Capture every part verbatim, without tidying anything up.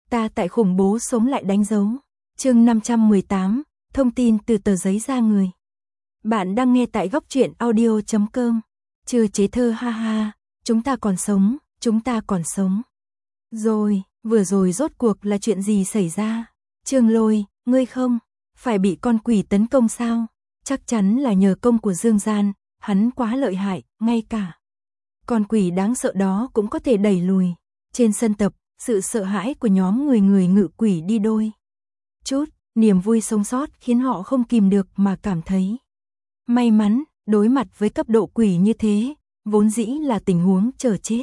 Ta tại khủng bố sống lại đánh dấu. Chương năm trăm mười tám, thông tin từ tờ giấy ra người. Bạn đang nghe tại góc truyện audio chấm com. Chưa chế thơ ha ha, chúng ta còn sống, chúng ta còn sống. Rồi, vừa rồi rốt cuộc là chuyện gì xảy ra? Trương Lôi, ngươi không phải bị con quỷ tấn công sao? Chắc chắn là nhờ công của Dương Gian, hắn quá lợi hại, ngay cả con quỷ đáng sợ đó cũng có thể đẩy lùi. Trên sân tập, sự sợ hãi của nhóm người người ngự quỷ đi đôi chút, niềm vui sống sót khiến họ không kìm được mà cảm thấy may mắn. Đối mặt với cấp độ quỷ như thế, vốn dĩ là tình huống chờ chết,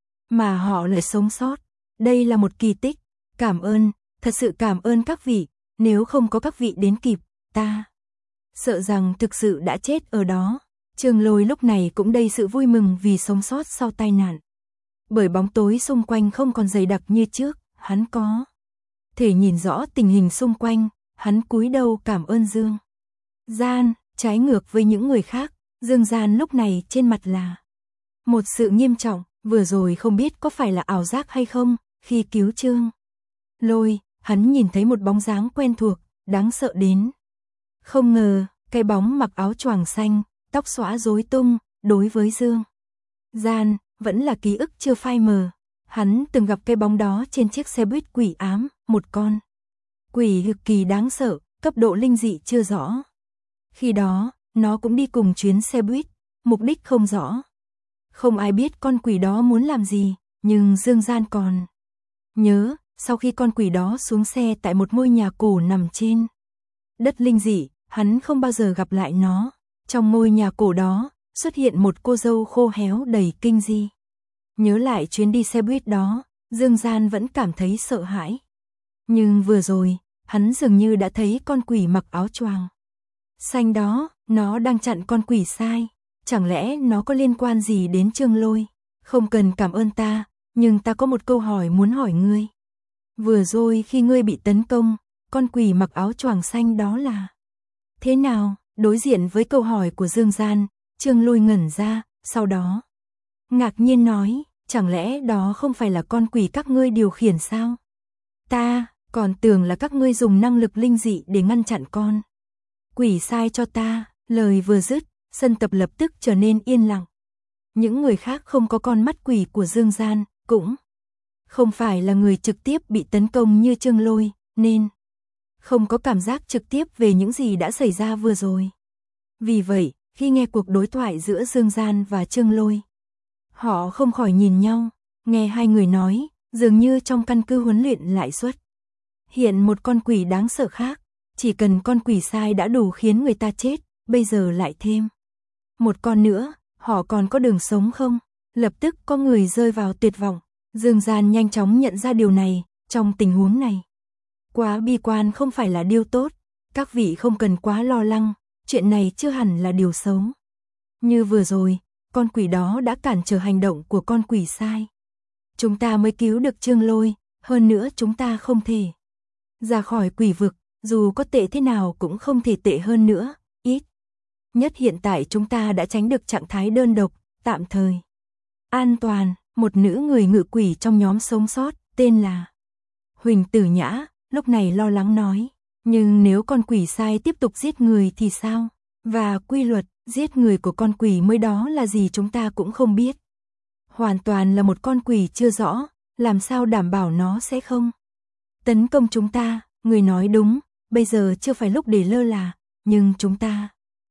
mà họ lại sống sót. Đây là một kỳ tích. Cảm ơn, thật sự cảm ơn các vị, nếu không có các vị đến kịp, ta sợ rằng thực sự đã chết ở đó. Trương Lôi lúc này cũng đầy sự vui mừng vì sống sót sau tai nạn. Bởi bóng tối xung quanh không còn dày đặc như trước, hắn có thể nhìn rõ tình hình xung quanh. Hắn cúi đầu cảm ơn Dương Gian. Trái ngược với những người khác, Dương Gian lúc này trên mặt là một sự nghiêm trọng. Vừa rồi không biết có phải là ảo giác hay không, khi cứu Trương Lôi, hắn nhìn thấy một bóng dáng quen thuộc, đáng sợ đến không ngờ. Cái bóng mặc áo choàng xanh, tóc xõa rối tung, đối với Dương Gian vẫn là ký ức chưa phai mờ. Hắn từng gặp cái bóng đó trên chiếc xe buýt quỷ ám, một con quỷ cực kỳ đáng sợ, cấp độ linh dị chưa rõ. Khi đó, nó cũng đi cùng chuyến xe buýt, mục đích không rõ. Không ai biết con quỷ đó muốn làm gì, nhưng Dương Gian còn nhớ, sau khi con quỷ đó xuống xe tại một ngôi nhà cổ nằm trên đất linh dị, hắn không bao giờ gặp lại nó. Trong ngôi nhà cổ đó, xuất hiện một cô dâu khô héo đầy kinh di. Nhớ lại chuyến đi xe buýt đó, Dương Gian vẫn cảm thấy sợ hãi. Nhưng vừa rồi, hắn dường như đã thấy con quỷ mặc áo choàng xanh đó, nó đang chặn con quỷ sai. Chẳng lẽ nó có liên quan gì đến Trương Lôi? Không cần cảm ơn ta, nhưng ta có một câu hỏi muốn hỏi ngươi. Vừa rồi khi ngươi bị tấn công, con quỷ mặc áo choàng xanh đó là thế nào? Đối diện với câu hỏi của Dương Gian, Trương Lôi ngẩn ra, sau đó ngạc nhiên nói, chẳng lẽ đó không phải là con quỷ các ngươi điều khiển sao? Ta còn tưởng là các ngươi dùng năng lực linh dị để ngăn chặn con quỷ sai cho ta. Lời vừa dứt, sân tập lập tức trở nên yên lặng. Những người khác không có con mắt quỷ của Dương Gian, cũng không phải là người trực tiếp bị tấn công như Trương Lôi, nên không có cảm giác trực tiếp về những gì đã xảy ra vừa rồi. Vì vậy, khi nghe cuộc đối thoại giữa Dương Gian và Trương Lôi, họ không khỏi nhìn nhau. Nghe hai người nói, dường như trong căn cứ huấn luyện lại xuất hiện một con quỷ đáng sợ khác. Chỉ cần con quỷ sai đã đủ khiến người ta chết, bây giờ lại thêm một con nữa, họ còn có đường sống không? Lập tức có người rơi vào tuyệt vọng. Dương Gian nhanh chóng nhận ra điều này. Trong tình huống này, quá bi quan không phải là điều tốt. Các vị không cần quá lo lắng, chuyện này chưa hẳn là điều xấu. Như vừa rồi, con quỷ đó đã cản trở hành động của con quỷ sai. Chúng ta mới cứu được Trương Lôi, hơn nữa chúng ta không thể ra khỏi quỷ vực, dù có tệ thế nào cũng không thể tệ hơn nữa. Ít nhất hiện tại chúng ta đã tránh được trạng thái đơn độc, tạm thời an toàn. Một nữ người ngự quỷ trong nhóm sống sót, tên là Huỳnh Tử Nhã, lúc này lo lắng nói, nhưng nếu con quỷ sai tiếp tục giết người thì sao? Và quy luật giết người của con quỷ mới đó là gì chúng ta cũng không biết. Hoàn toàn là một con quỷ chưa rõ, làm sao đảm bảo nó sẽ không tấn công chúng ta? Người nói đúng, bây giờ chưa phải lúc để lơ là, nhưng chúng ta.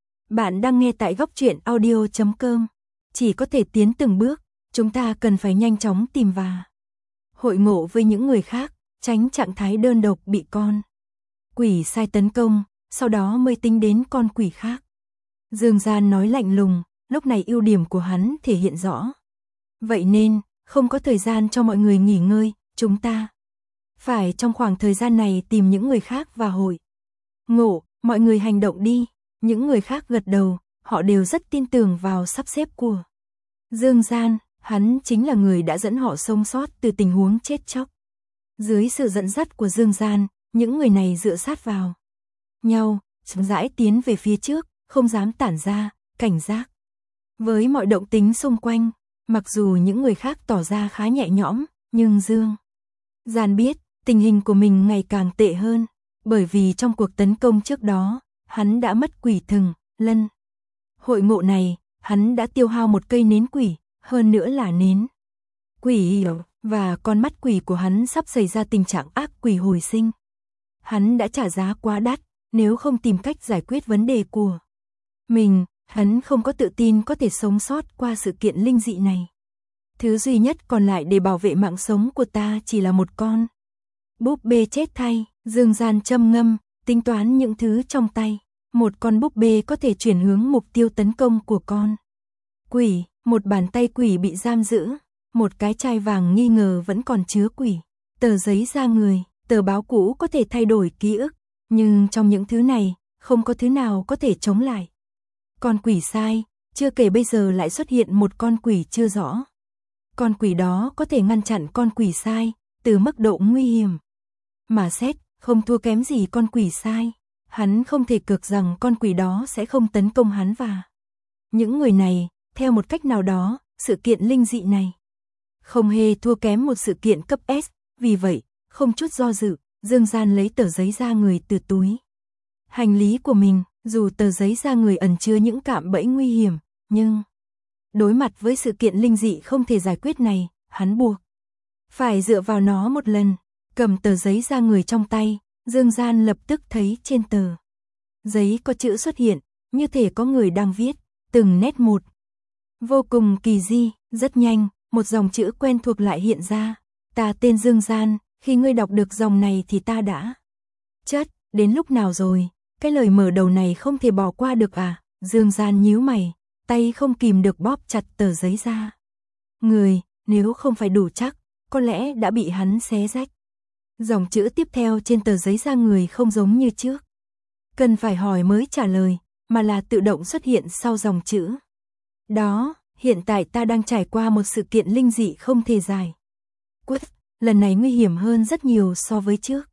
Bạn đang nghe tại góc truyện audio chấm com. Chỉ có thể tiến từng bước, chúng ta cần phải nhanh chóng tìm và hội ngộ với những người khác, tránh trạng thái đơn độc bị con quỷ sai tấn công, sau đó mới tính đến con quỷ khác. Dương Gian nói lạnh lùng, lúc này ưu điểm của hắn thể hiện rõ. Vậy nên, không có thời gian cho mọi người nghỉ ngơi, chúng ta phải trong khoảng thời gian này tìm những người khác và hội ngộ. Mọi người hành động đi. Những người khác gật đầu, họ đều rất tin tưởng vào sắp xếp của Dương Gian. Hắn chính là người đã dẫn họ sống sót từ tình huống chết chóc. Dưới sự dẫn dắt của Dương Gian, những người này dựa sát vào nhau, chậm rãi tiến về phía trước, không dám tản ra, cảnh giác với mọi động tính xung quanh. Mặc dù những người khác tỏ ra khá nhẹ nhõm, nhưng Dương Gian biết, tình hình của mình ngày càng tệ hơn, bởi vì trong cuộc tấn công trước đó, hắn đã mất quỷ thừng, lân. Hội ngộ này, hắn đã tiêu hao một cây nến quỷ, hơn nữa là nến quỷ hiểu, và con mắt quỷ của hắn sắp xảy ra tình trạng ác quỷ hồi sinh. Hắn đã trả giá quá đắt, nếu không tìm cách giải quyết vấn đề của mình, hắn không có tự tin có thể sống sót qua sự kiện linh dị này. Thứ duy nhất còn lại để bảo vệ mạng sống của ta chỉ là một con búp bê chết thay. Dương Gian châm ngâm, tính toán những thứ trong tay. Một con búp bê có thể chuyển hướng mục tiêu tấn công của con quỷ, một bàn tay quỷ bị giam giữ, một cái chai vàng nghi ngờ vẫn còn chứa quỷ, tờ giấy da người, tờ báo cũ có thể thay đổi ký ức, nhưng trong những thứ này, không có thứ nào có thể chống lại con quỷ sai, chưa kể bây giờ lại xuất hiện một con quỷ chưa rõ. Con quỷ đó có thể ngăn chặn con quỷ sai, từ mức độ nguy hiểm mà xét, không thua kém gì con quỷ sai. Hắn không thể cược rằng con quỷ đó sẽ không tấn công hắn và những người này, theo một cách nào đó, sự kiện linh dị này không hề thua kém một sự kiện cấp S, vì vậy, không chút do dự, Dương Gian lấy tờ giấy da người từ túi hành lý của mình, dù tờ giấy da người ẩn chứa những cạm bẫy nguy hiểm, nhưng đối mặt với sự kiện linh dị không thể giải quyết này, hắn buộc phải dựa vào nó một lần. Cầm tờ giấy da người trong tay, Dương Gian lập tức thấy trên tờ giấy có chữ xuất hiện, như thể có người đang viết, từng nét một. Vô cùng kỳ di, rất nhanh, một dòng chữ quen thuộc lại hiện ra. Ta tên Dương Gian, khi ngươi đọc được dòng này thì ta đã chết, đến lúc nào rồi, cái lời mở đầu này không thể bỏ qua được à? Dương Gian nhíu mày, tay không kìm được bóp chặt tờ giấy ra. Người, nếu không phải đủ chắc, có lẽ đã bị hắn xé rách. Dòng chữ tiếp theo trên tờ giấy da người không giống như trước. Cần phải hỏi mới trả lời, mà là tự động xuất hiện sau dòng chữ. Đó, hiện tại ta đang trải qua một sự kiện linh dị không thể giải quyết, lần này nguy hiểm hơn rất nhiều so với trước.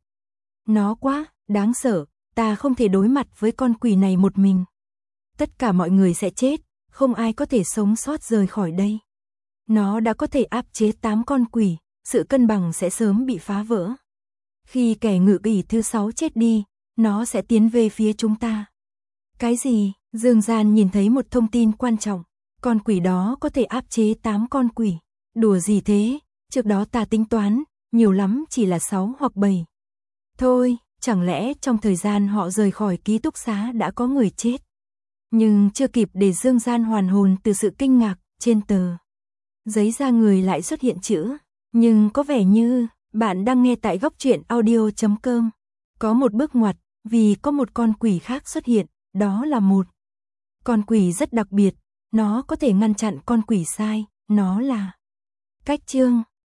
Nó quá đáng sợ, ta không thể đối mặt với con quỷ này một mình. Tất cả mọi người sẽ chết, không ai có thể sống sót rời khỏi đây. Nó đã có thể áp chế tám con quỷ, sự cân bằng sẽ sớm bị phá vỡ. Khi kẻ ngự quỷ thứ sáu chết đi, nó sẽ tiến về phía chúng ta. Cái gì? Dương Gian nhìn thấy một thông tin quan trọng. Con quỷ đó có thể áp chế tám con quỷ. Đùa gì thế? Trước đó ta tính toán, nhiều lắm chỉ là sáu hoặc bảy. Thôi, chẳng lẽ trong thời gian họ rời khỏi ký túc xá đã có người chết? Nhưng chưa kịp để Dương Gian hoàn hồn từ sự kinh ngạc, trên tờ giấy da người lại xuất hiện chữ. Nhưng có vẻ như bạn đang nghe tại góc truyện audio chấm com. Có một bước ngoặt, vì có một con quỷ khác xuất hiện, đó là một con quỷ rất đặc biệt, nó có thể ngăn chặn con quỷ sai, nó là Cách Trương.